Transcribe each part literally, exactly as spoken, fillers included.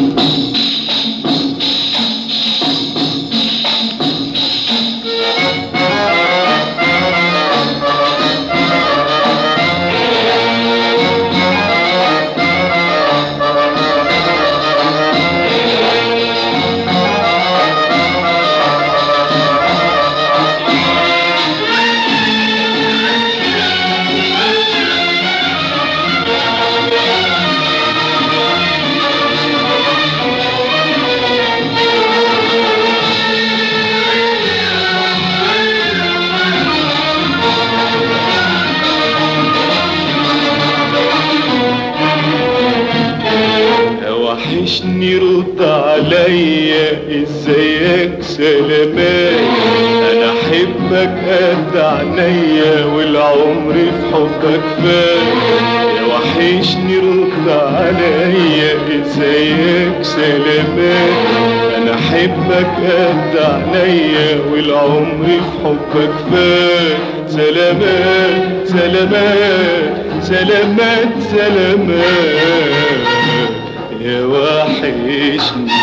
وحشني رد عليا ازيك سلامات، انا احبك قد عينيا والعمر في حبك فات. يا وحشني رد عليا ازيك سلامات، انا احبك قد عينيا والعمر في حبك فات. سلامات سلامات سلامات سلامات يا وحشني.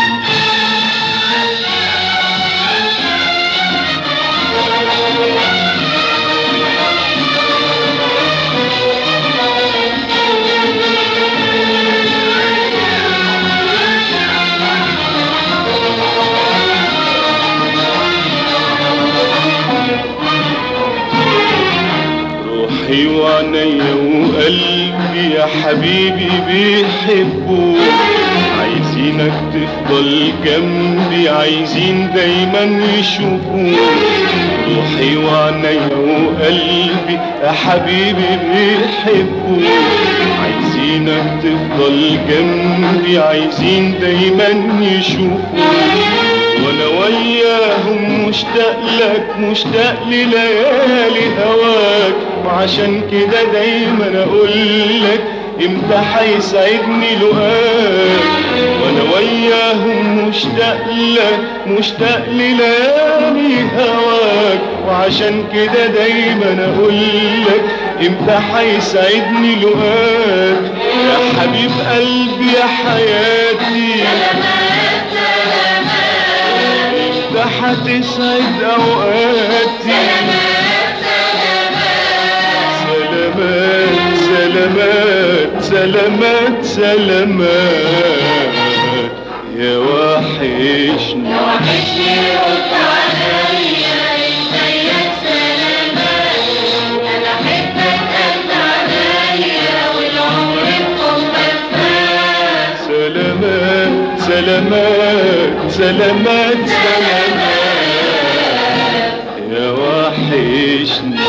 روحي وعينيا وقلبي يا حبيبي بيحبوك، عايزينك تفضل جنبي، عايزين دايما يشوفوك. روحي وعينيا وقلبي يا حبيبي بيحبوك، عايزينك تفضل جنبي، عايزين دايما يشوفوك. وانا وياهم مشتاق لك، مشتاق لليالي هواك، وعشان كده دايما اقول لك امتى هيسعدني لقاك. وانا وياهم مشتاق لك، مشتاق لليالي هواك، وعشان كده دايما اقول لك امتى هيسعدني لقاك. يا حبيب قلبي يا حياتي امتى هتسعد اوقاتي. سلامات سلامات سلامات سلامات يا وحشني. يا وحشني رد عليا ازيك سلامات، انا احبك قد عينيا والعمر في حبك فات. سلامات سلامات سلامات سلامات يا وحشني.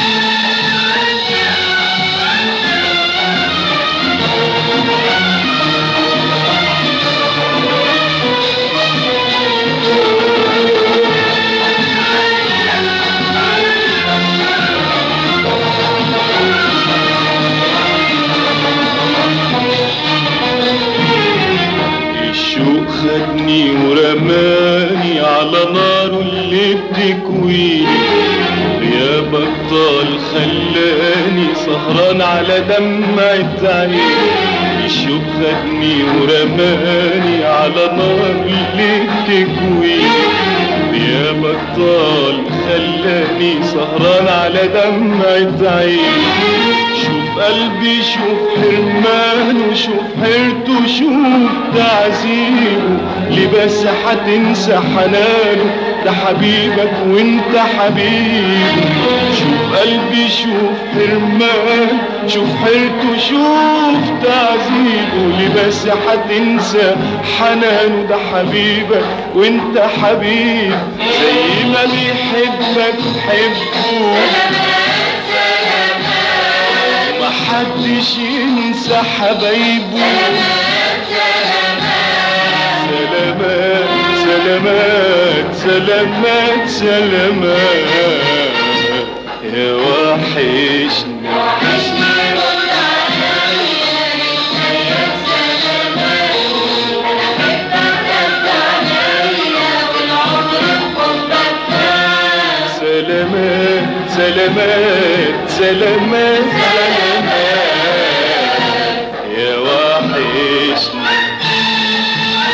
الشوق خدني ورماني على ناره اللي بتكويني، غيابك طال خلاني سهران على دمعة عيني. الشوق خدني ورماني على نار اللي بتكويني، غيابك طال خلاني سهران على دمعة عيني. شوف قلبي شوف حرمانه، شوف حيرته شوف تعذيبه، ليه بس هتنسى حنانه، ده حبيبك وانت حبيبه. شوف قلبي شوف حرمانه، شوف حيرته شوف تعذيبه، ليه بس هتنسى حنانه، ده حبيبك وانت حبيب. زي ما بيحبك حبه، محدش ينسى حبايبه. سلامات سلامات سلامات سلامات يا وحشني. يا وحشني رد عليا ازيك سلامات، انا احبك قد عينيا والعمر في حبك فات. سلامات سلامات سلامات سلامات يا وحشني.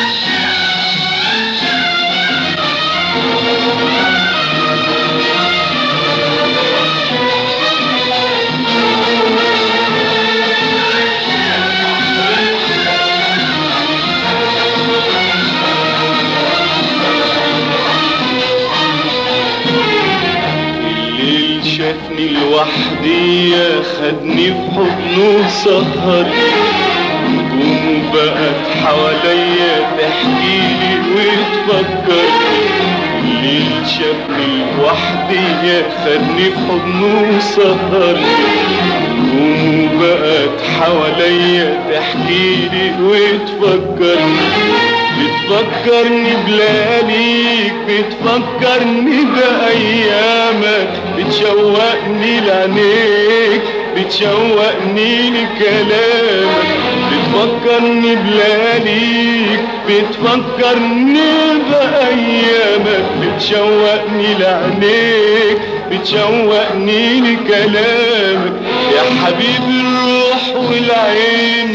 الوحدية خدني في حضنه سهرني، نجومه بقت حواليا تحكيلي وتفكرني. الليل شافني الوحدية خدني في حضنه سهرني، نجومه بقت حواليا تحكيلي وتفكرني. بتفكرني بلياليك، بتفكرني بأيامك، بتشوقني لعينيك، بتشوقني لكلامك. بتفكرني بلياليك، بتفكرني بأيامك، بتشوقني لعينيك، بتشوقني لكلامك. يا حبيب الروح والعين،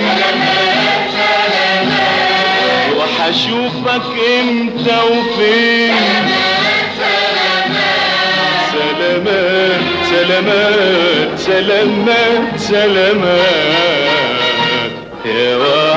وحشوفك امتى وفين. سلامات سلامات سلامات سلامات يا